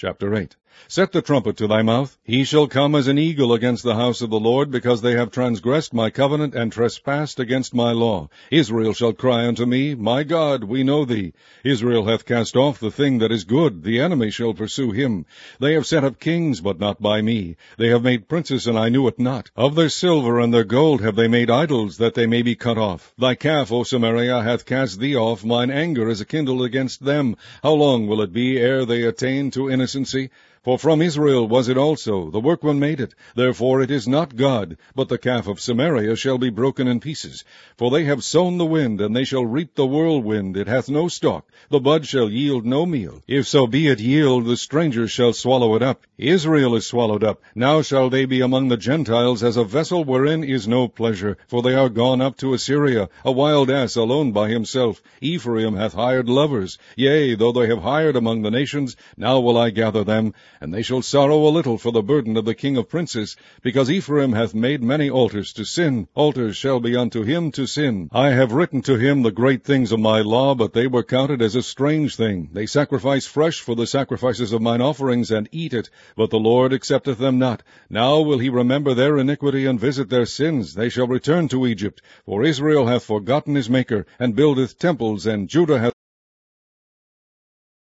Chapter 8. Set the trumpet to thy mouth. He shall come as an eagle against the house of the Lord, because they have transgressed my covenant and trespassed against my law. Israel shall cry unto me, My God, we know thee. Israel hath cast off the thing that is good. The enemy shall pursue him. They have set up kings, but not by me. They have made princes, and I knew it not. Of their silver and their gold have they made idols, that they may be cut off. Thy calf, O Samaria, hath cast thee off. Mine anger is kindled against them. How long will it be ere they attain to innocency? For from Israel was it also, the workman made it. Therefore it is not God, but the calf of Samaria shall be broken in pieces. For they have sown the wind, and they shall reap the whirlwind. It hath no stalk, the bud shall yield no meal. If so be it yield, the strangers shall swallow it up. Israel is swallowed up. Now shall they be among the Gentiles as a vessel wherein is no pleasure. For they are gone up to Assyria, a wild ass alone by himself. Ephraim hath hired lovers. Yea, though they have hired among the nations, now will I gather them. And they shall sorrow a little for the burden of the king of princes, because Ephraim hath made many altars to sin. Altars shall be unto him to sin. I have written to him the great things of my law, but they were counted as a strange thing. They sacrifice fresh for the sacrifices of mine offerings, and eat it, but the Lord accepteth them not. Now will he remember their iniquity, and visit their sins. They shall return to Egypt. For Israel hath forgotten his Maker, and buildeth temples, and Judah hath